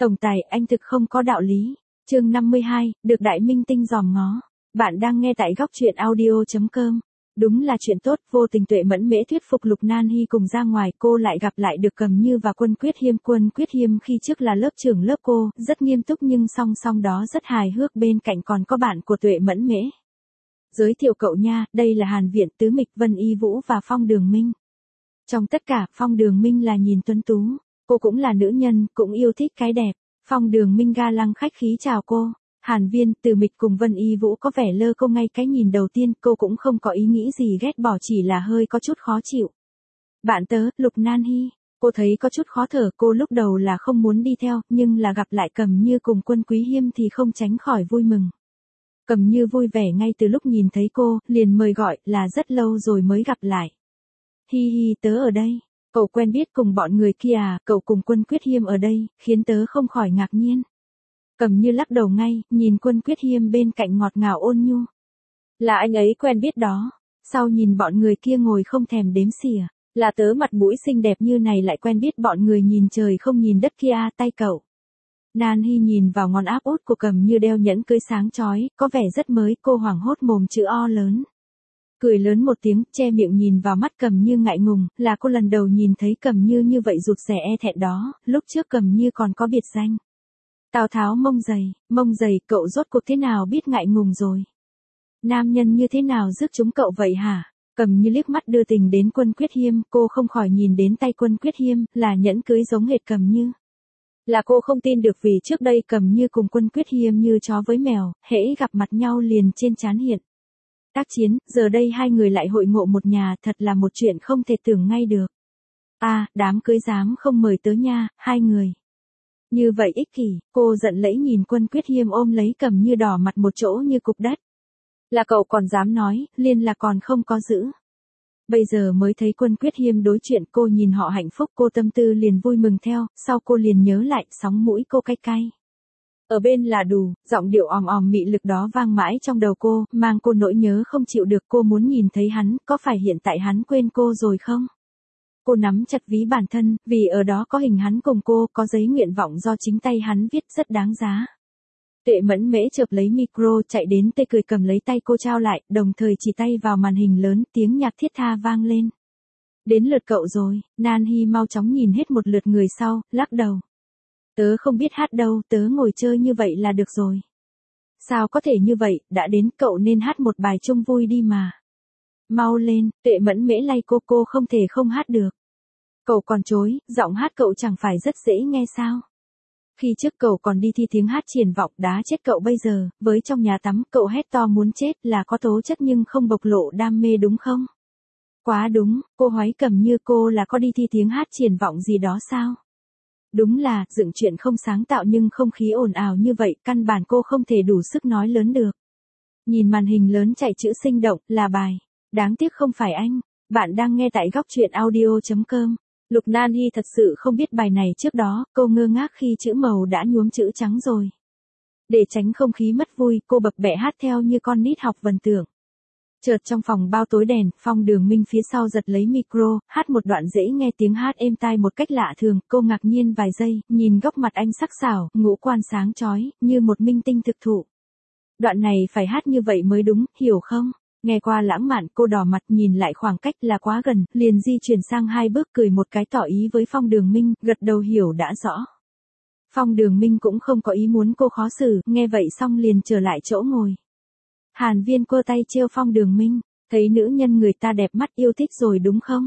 Tổng tài, anh thực không có đạo lý. Chương 52, được đại minh tinh dòm ngó. Bạn đang nghe tại góc truyện audio.com. Đúng là chuyện tốt, vô tình Tuệ Mẫn Mễ thuyết phục Lục Nan Hy cùng ra ngoài, cô lại gặp lại được Cầm Như và Quân Quyết Hiêm. Quân Quyết Hiêm khi trước là lớp trưởng lớp cô, rất nghiêm túc nhưng song song đó rất hài hước, bên cạnh còn có bạn của Tuệ Mẫn Mễ. Giới thiệu cậu nha, đây là Hàn Viễn, Tứ Mịch, Vân Y Vũ và Phong Đường Minh. Trong tất cả, Phong Đường Minh là nhìn tuấn tú, cô cũng là nữ nhân, cũng yêu thích cái đẹp. Phong Đường Minh ga lăng khách khí chào cô. Hàn Viễn, Từ Mịch cùng Vân Y Vũ có vẻ lơ cô ngay cái nhìn đầu tiên, cô cũng không có ý nghĩ gì ghét bỏ, chỉ là hơi có chút khó chịu. Bạn tớ, Lục Nan Hy, cô thấy có chút khó thở, cô lúc đầu là không muốn đi theo, nhưng là gặp lại Cầm Như cùng Quân Quý Hiêm thì không tránh khỏi vui mừng. Cầm Như vui vẻ ngay từ lúc nhìn thấy cô, liền mời gọi, là rất lâu rồi mới gặp lại. Hi hi, tớ ở đây. Cậu quen biết cùng bọn người kia à, cậu cùng Quân Quyết Hiêm ở đây, khiến tớ không khỏi ngạc nhiên. Cầm Như lắc đầu ngay, nhìn Quân Quyết Hiêm bên cạnh ngọt ngào ôn nhu. Là anh ấy quen biết đó. Sau nhìn bọn người kia ngồi không thèm đếm xỉa, là tớ mặt mũi xinh đẹp như này lại quen biết bọn người nhìn trời không nhìn đất kia à, tay cậu. Nan Hy nhìn vào ngón áp út của Cầm Như đeo nhẫn cưới sáng chói, có vẻ rất mới, cô hoảng hốt mồm chữ O lớn. Cười lớn một tiếng, che miệng nhìn vào mắt Cầm Như ngại ngùng, là cô lần đầu nhìn thấy Cầm Như như vậy rụt rè e thẹn đó, lúc trước Cầm Như còn có biệt danh. Tào Tháo mông dày, cậu rốt cuộc thế nào biết ngại ngùng rồi? Nam nhân như thế nào rước chúng cậu vậy hả? Cầm Như liếc mắt đưa tình đến Quân Quyết Hiêm, cô không khỏi nhìn đến tay Quân Quyết Hiêm, là nhẫn cưới giống hệt Cầm Như. Là cô không tin được vì trước đây Cầm Như cùng Quân Quyết Hiêm như chó với mèo, hễ gặp mặt nhau liền trên trán hiện tác chiến, giờ đây hai người lại hội ngộ một nhà, thật là một chuyện không thể tưởng ngay được. À, đám cưới dám không mời tớ nha, hai người. Như vậy ích kỷ, cô giận lẫy nhìn Quân Quyết Hiêm ôm lấy Cầm Như đỏ mặt một chỗ như cục đất. Là cậu còn dám nói, liên là còn không có giữ. Bây giờ mới thấy Quân Quyết Hiêm đối chuyện, cô nhìn họ hạnh phúc, cô tâm tư liền vui mừng theo, sau cô liền nhớ lại, sóng mũi cô cay cay. Ở bên là Đù, giọng điệu òm òm mị lực đó vang mãi trong đầu cô, mang cô nỗi nhớ không chịu được, cô muốn nhìn thấy hắn, có phải hiện tại hắn quên cô rồi không? Cô nắm chặt ví bản thân, vì ở đó có hình hắn cùng cô, có giấy nguyện vọng do chính tay hắn viết rất đáng giá. Tuệ Mẫn Mễ chợp lấy micro chạy đến tê cười cầm lấy tay cô trao lại, đồng thời chỉ tay vào màn hình lớn, tiếng nhạc thiết tha vang lên. Đến lượt cậu rồi, Nan Hy mau chóng nhìn hết một lượt người sau, lắc đầu. Tớ không biết hát đâu, tớ ngồi chơi như vậy là được rồi. Sao có thể như vậy, đã đến cậu nên hát một bài chung vui đi mà. Mau lên, Tuệ Mẫn Mễ lay cô không thể không hát được. Cậu còn chối, giọng hát cậu chẳng phải rất dễ nghe sao? Khi trước cậu còn đi thi tiếng hát triển vọng, đá chết cậu bây giờ, với trong nhà tắm, cậu hét to muốn chết, là có tố chất nhưng không bộc lộ đam mê đúng không? Quá đúng, cô hoái Cầm Như, cô là có đi thi tiếng hát triển vọng gì đó sao? Đúng là, dựng chuyện không sáng tạo nhưng không khí ồn ào như vậy, căn bản cô không thể đủ sức nói lớn được. Nhìn màn hình lớn chạy chữ sinh động, là bài. Đáng tiếc không phải anh. Bạn đang nghe tại góc truyện audio.com. Lục Nan Hy thật sự không biết bài này trước đó, cô ngơ ngác khi chữ màu đã nhuốm chữ trắng rồi. Để tránh không khí mất vui, cô bập bẹ hát theo như con nít học vần tưởng. Chợt trong phòng bao tối đèn, Phong Đường Minh phía sau giật lấy micro, hát một đoạn dễ nghe, tiếng hát êm tai một cách lạ thường, cô ngạc nhiên vài giây, nhìn góc mặt anh sắc sảo, ngũ quan sáng chói, như một minh tinh thực thụ. Đoạn này phải hát như vậy mới đúng, hiểu không? Nghe qua lãng mạn, cô đỏ mặt nhìn lại khoảng cách là quá gần, liền di chuyển sang hai bước cười một cái tỏ ý với Phong Đường Minh, gật đầu hiểu đã rõ. Phong Đường Minh cũng không có ý muốn cô khó xử, nghe vậy xong liền trở lại chỗ ngồi. Hàn Viễn quơ tay trêu Phong Đường Minh, thấy nữ nhân người ta đẹp mắt yêu thích rồi đúng không?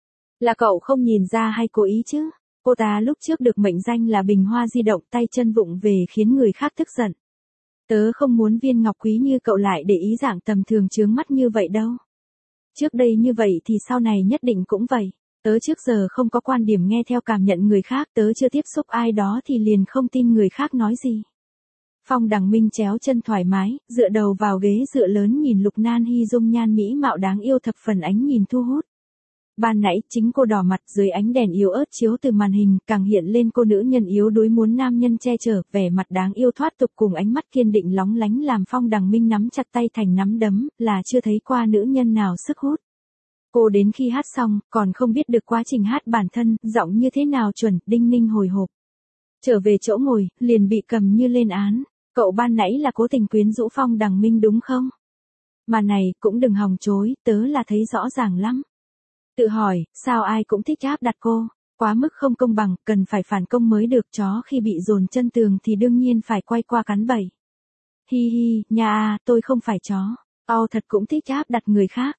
Là cậu không nhìn ra hay cố ý chứ? Cô ta lúc trước được mệnh danh là bình hoa di động, tay chân vụng về khiến người khác tức giận. Tớ không muốn viên ngọc quý như cậu lại để ý dạng tầm thường chướng mắt như vậy đâu. Trước đây như vậy thì sau này nhất định cũng vậy. Tớ trước giờ không có quan điểm nghe theo cảm nhận người khác, tớ chưa tiếp xúc ai đó thì liền không tin người khác nói gì. Phong Đằng Minh chéo chân thoải mái, dựa đầu vào ghế dựa lớn nhìn Lục Nan Hy dung nhan mỹ mạo đáng yêu thập phần ánh nhìn thu hút. Ban nãy chính cô đỏ mặt dưới ánh đèn yếu ớt chiếu từ màn hình, càng hiện lên cô nữ nhân yếu đuối muốn nam nhân che chở, vẻ mặt đáng yêu thoát tục cùng ánh mắt kiên định lóng lánh làm Phong Đằng Minh nắm chặt tay thành nắm đấm, là chưa thấy qua nữ nhân nào sức hút. Cô đến khi hát xong, còn không biết được quá trình hát bản thân, giọng như thế nào chuẩn, đinh ninh hồi hộp. Trở về chỗ ngồi, liền bị cầm như lên án. Cậu ban nãy là cố tình quyến rũ Phong Đằng Minh đúng không? Mà này, cũng đừng hòng chối, tớ là thấy rõ ràng lắm. Tự hỏi, sao ai cũng thích áp đặt cô? Quá mức không công bằng, cần phải phản công mới được. Chó khi bị dồn chân tường thì đương nhiên phải quay qua cắn bẩy. Hi hi, nhà tôi không phải chó. Thật cũng thích áp đặt người khác.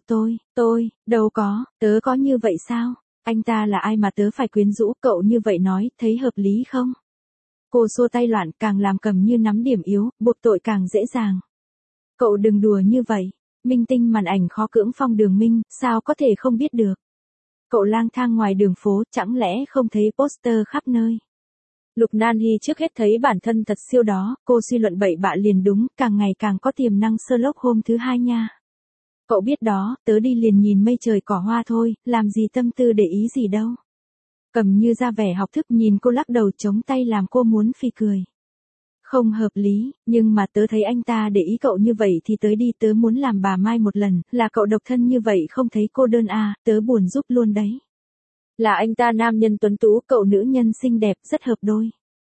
Tôi, đâu có, tớ có như vậy sao? Anh ta là ai mà tớ phải quyến rũ? Cậu như vậy nói, thấy hợp lý không? Cô xua tay loạn, càng làm cầm như nắm điểm yếu, buộc tội càng dễ dàng. Cậu đừng đùa như vậy. Minh tinh màn ảnh khó cưỡng Phong Đường Minh, sao có thể không biết được? Cậu lang thang ngoài đường phố, chẳng lẽ không thấy poster khắp nơi? Lục Nan Hy trước hết thấy bản thân thật siêu đó, cô suy luận bậy bạ liền đúng, càng ngày càng có tiềm năng Sherlock Holmes thứ hai nha. Cậu biết đó, tớ đi liền nhìn mây trời cỏ hoa thôi, làm gì tâm tư để ý gì đâu. Cầm như ra vẻ học thức nhìn cô lắc đầu chống tay làm cô muốn phì cười. Không hợp lý, nhưng mà tớ thấy anh ta để ý cậu như vậy thì tới đi, tớ muốn làm bà Mai một lần, là cậu độc thân như vậy không thấy cô đơn à, tớ buồn giúp luôn đấy. Là anh ta nam nhân tuấn tú, cậu nữ nhân xinh đẹp, rất hợp đôi.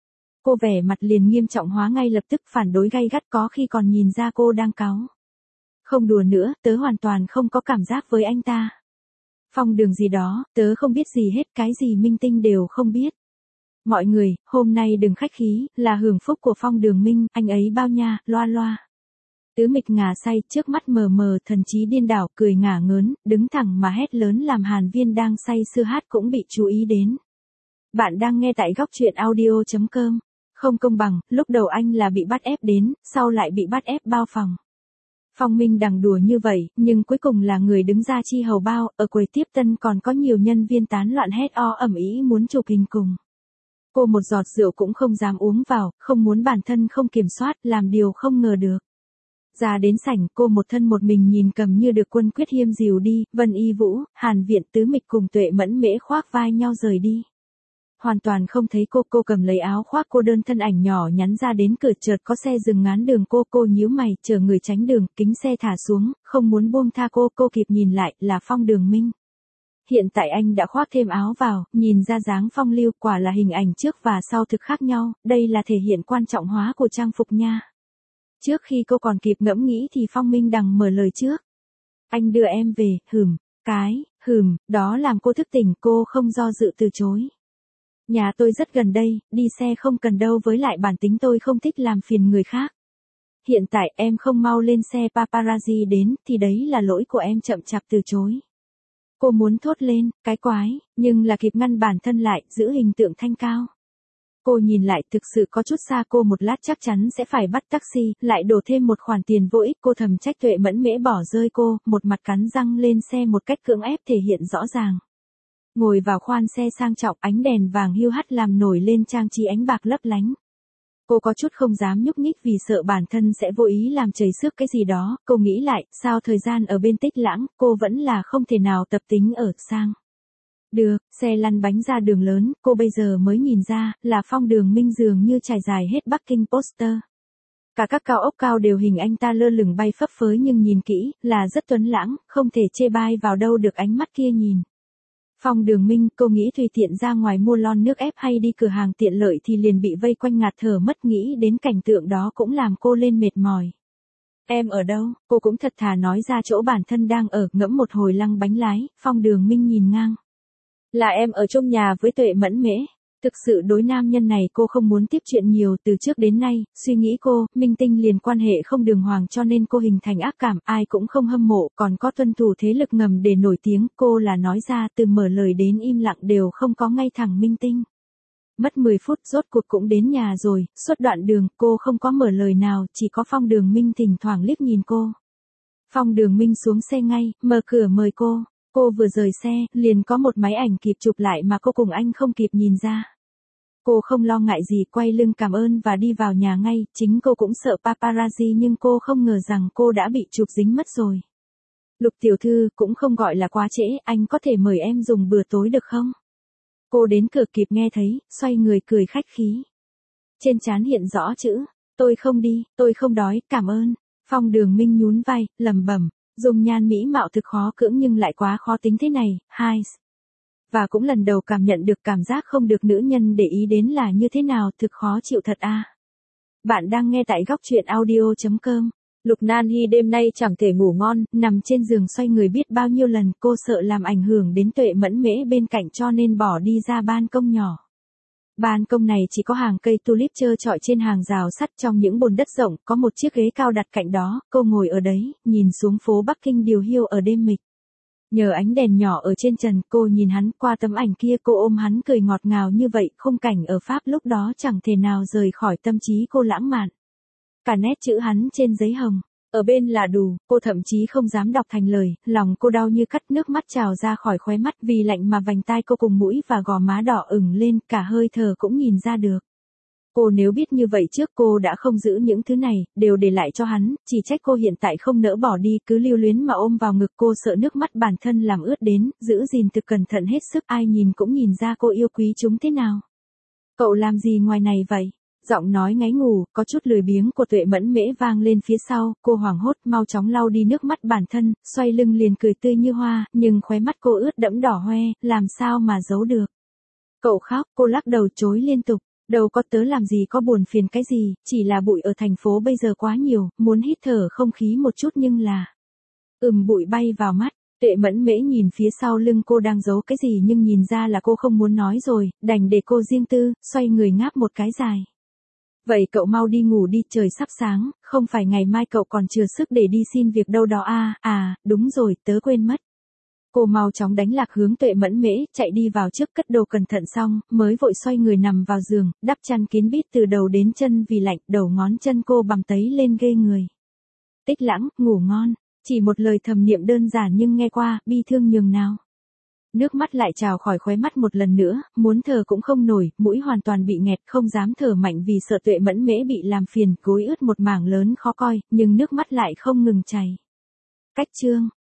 Cô vẻ mặt liền nghiêm trọng hóa ngay lập tức, phản đối gay gắt, có khi còn nhìn ra cô đang cáu. Không đùa nữa, tớ hoàn toàn không có cảm giác với anh ta. Phong Đường gì đó, tớ không biết gì hết, cái gì minh tinh đều không biết. Mọi người, hôm nay đừng khách khí, là hưởng phúc của Phong Đường Minh, anh ấy bao nha, loa loa. Tứ Mịch ngà say, trước mắt mờ mờ, thần trí điên đảo, cười ngả ngớn, đứng thẳng mà hét lớn làm Hàn Viên đang say sưa hát cũng bị chú ý đến. Bạn đang nghe tại góc truyện audio.com. Không công bằng, lúc đầu anh là bị bắt ép đến, sau lại bị bắt ép bao phòng. Phong Minh Đằng đùa như vậy, nhưng cuối cùng là người đứng ra chi hầu bao, ở quầy tiếp tân còn có nhiều nhân viên tán loạn hét ầm ĩ muốn chụp hình cùng. Cô một giọt rượu cũng không dám uống vào, không muốn bản thân không kiểm soát, làm điều không ngờ được. Ra đến sảnh, cô một thân một mình nhìn cầm như được Quân Quyết Hiêm dìu đi, Vân Y Vũ, Hàn Viện, Tứ Mịch cùng Tuệ Mẫn Mễ khoác vai nhau rời đi. Hoàn toàn không thấy cô cầm lấy áo khoác cô đơn, thân ảnh nhỏ nhắn ra đến cửa, chợt có xe dừng ngán đường, cô nhíu mày, chờ người tránh đường, kính xe thả xuống, không muốn buông tha cô kịp nhìn lại, là Phong Đường Minh. Hiện tại anh đã khoác thêm áo vào, nhìn ra dáng phong lưu, quả là hình ảnh trước và sau thực khác nhau, đây là thể hiện quan trọng hóa của trang phục nha. Trước khi cô còn kịp ngẫm nghĩ thì Phong Minh Đằng mở lời trước. Anh đưa em về, đó làm cô thức tỉnh, cô không do dự từ chối. Nhà tôi rất gần đây, đi xe không cần đâu, với lại bản tính tôi không thích làm phiền người khác. Hiện tại em không mau lên xe paparazzi đến, thì đấy là lỗi của em chậm chạp từ chối. Cô muốn thốt lên, cái quái, nhưng là kịp ngăn bản thân lại, giữ hình tượng thanh cao. Cô nhìn lại, thực sự có chút xa, cô một lát chắc chắn sẽ phải bắt taxi, lại đổ thêm một khoản tiền vô ích, cô thầm trách Tuệ Mẫn Mễ bỏ rơi cô, một mặt cắn răng lên xe một cách cưỡng ép thể hiện rõ ràng. Ngồi vào khoan xe sang trọng, ánh đèn vàng hiu hắt làm nổi lên trang trí ánh bạc lấp lánh. Cô có chút không dám nhúc nhích vì sợ bản thân sẽ vô ý làm chảy xước cái gì đó, cô nghĩ lại, sao thời gian ở bên Tích Lãng, cô vẫn là không thể nào tập tính ở sang. Được, xe lăn bánh ra đường lớn, cô bây giờ mới nhìn ra, là Phong Đường Minh dường như trải dài hết Bắc Kinh poster. Cả các cao ốc cao đều hình anh ta lơ lửng bay phấp phới, nhưng nhìn kỹ, là rất tuấn lãng, không thể chê bai vào đâu được ánh mắt kia nhìn. Phong Đường Minh, cô nghĩ tùy tiện ra ngoài mua lon nước ép hay đi cửa hàng tiện lợi thì liền bị vây quanh ngạt thở mất, nghĩ đến cảnh tượng đó cũng làm cô lên mệt mỏi. Em ở đâu? Cô cũng thật thà nói ra chỗ bản thân đang ở, ngẫm một hồi lăng bánh lái, Phong Đường Minh nhìn ngang. Là em ở chung nhà với Tuệ Mẫn Mễ. Thực sự đối nam nhân này cô không muốn tiếp chuyện nhiều, từ trước đến nay, suy nghĩ cô, minh tinh liền quan hệ không đường hoàng cho nên cô hình thành ác cảm, ai cũng không hâm mộ, còn có tuân thủ thế lực ngầm để nổi tiếng, cô là nói ra, từ mở lời đến im lặng đều không có ngay thẳng minh tinh. Mất 10 phút rốt cuộc cũng đến nhà rồi, suốt đoạn đường cô không có mở lời nào, chỉ có Phong Đường Minh thỉnh thoảng liếc nhìn cô. Phong Đường Minh xuống xe ngay, mở cửa mời cô. Cô vừa rời xe, liền có một máy ảnh kịp chụp lại mà cô cùng anh không kịp nhìn ra. Cô không lo ngại gì, quay lưng cảm ơn và đi vào nhà ngay, chính cô cũng sợ paparazzi nhưng cô không ngờ rằng cô đã bị chụp dính mất rồi. Lục tiểu thư, cũng không gọi là quá trễ, anh có thể mời em dùng bữa tối được không? Cô đến cửa kịp nghe thấy, xoay người cười khách khí. Trên trán hiện rõ chữ, tôi không đi, tôi không đói, cảm ơn. Phong Đường Minh nhún vai, lẩm bẩm. Dung nhan mỹ mạo thực khó cưỡng nhưng lại quá khó tính thế này, Và cũng lần đầu cảm nhận được cảm giác không được nữ nhân để ý đến là như thế nào, thực khó chịu thật a. Bạn đang nghe tại góc truyện audio.com. Lục Nan Hy đêm nay chẳng thể ngủ ngon, nằm trên giường xoay người biết bao nhiêu lần, cô sợ làm ảnh hưởng đến Tuệ Mẫn Mễ bên cạnh cho nên bỏ đi ra ban công nhỏ. Ban công này chỉ có hàng cây tulip trơ trọi trên hàng rào sắt, trong những bồn đất rộng, có một chiếc ghế cao đặt cạnh đó, cô ngồi ở đấy, nhìn xuống phố Bắc Kinh điều hiu ở đêm mịch. Nhờ ánh đèn nhỏ ở trên trần, cô nhìn hắn qua tấm ảnh kia, cô ôm hắn cười ngọt ngào như vậy, khung cảnh ở Pháp lúc đó chẳng thể nào rời khỏi tâm trí cô lãng mạn. Cả nét chữ hắn trên giấy hồng, ở bên là đủ, cô thậm chí không dám đọc thành lời, lòng cô đau như cắt, nước mắt trào ra khỏi khóe mắt vì lạnh mà vành tai cô cùng mũi và gò má đỏ ửng lên, cả hơi thở cũng nhìn ra được. Cô nếu biết như vậy trước cô đã không giữ những thứ này, đều để lại cho hắn, chỉ trách cô hiện tại không nỡ bỏ đi, cứ lưu luyến mà ôm vào ngực, cô sợ nước mắt bản thân làm ướt đến, giữ gìn thực cẩn thận hết sức, ai nhìn cũng nhìn ra cô yêu quý chúng thế nào. Cậu làm gì ngoài này vậy? Giọng nói ngáy ngủ, có chút lười biếng của Tuệ Mẫn Mễ vang lên phía sau, cô hoảng hốt mau chóng lau đi nước mắt bản thân, xoay lưng liền cười tươi như hoa, nhưng khóe mắt cô ướt đẫm đỏ hoe, làm sao mà giấu được. Cậu khóc, cô lắc đầu chối liên tục, đâu có, tớ làm gì có buồn phiền cái gì, chỉ là bụi ở thành phố bây giờ quá nhiều, muốn hít thở không khí một chút nhưng là... bụi bay vào mắt. Tuệ Mẫn Mễ nhìn phía sau lưng cô đang giấu cái gì nhưng nhìn ra là cô không muốn nói rồi, đành để cô riêng tư, xoay người ngáp một cái dài. Vậy cậu mau đi ngủ đi, trời sắp sáng, không phải ngày mai cậu còn chưa sức để đi xin việc đâu đó à, đúng rồi, tớ quên mất. Cô mau chóng đánh lạc hướng Tuệ Mẫn Mễ, chạy đi vào trước cất đồ cẩn thận xong, mới vội xoay người nằm vào giường, đắp chăn kín mít từ đầu đến chân vì lạnh, đầu ngón chân cô bằm tấy lên ghê người. Tích Lãng, ngủ ngon, chỉ một lời thầm niệm đơn giản nhưng nghe qua, bi thương nhường nào. Nước mắt lại trào khỏi khóe mắt một lần nữa, muốn thở cũng không nổi, mũi hoàn toàn bị nghẹt, không dám thở mạnh vì sợ Tuệ Mẫn Mễ bị làm phiền, gối ướt một mảng lớn khó coi, nhưng nước mắt lại không ngừng chảy. Cách chương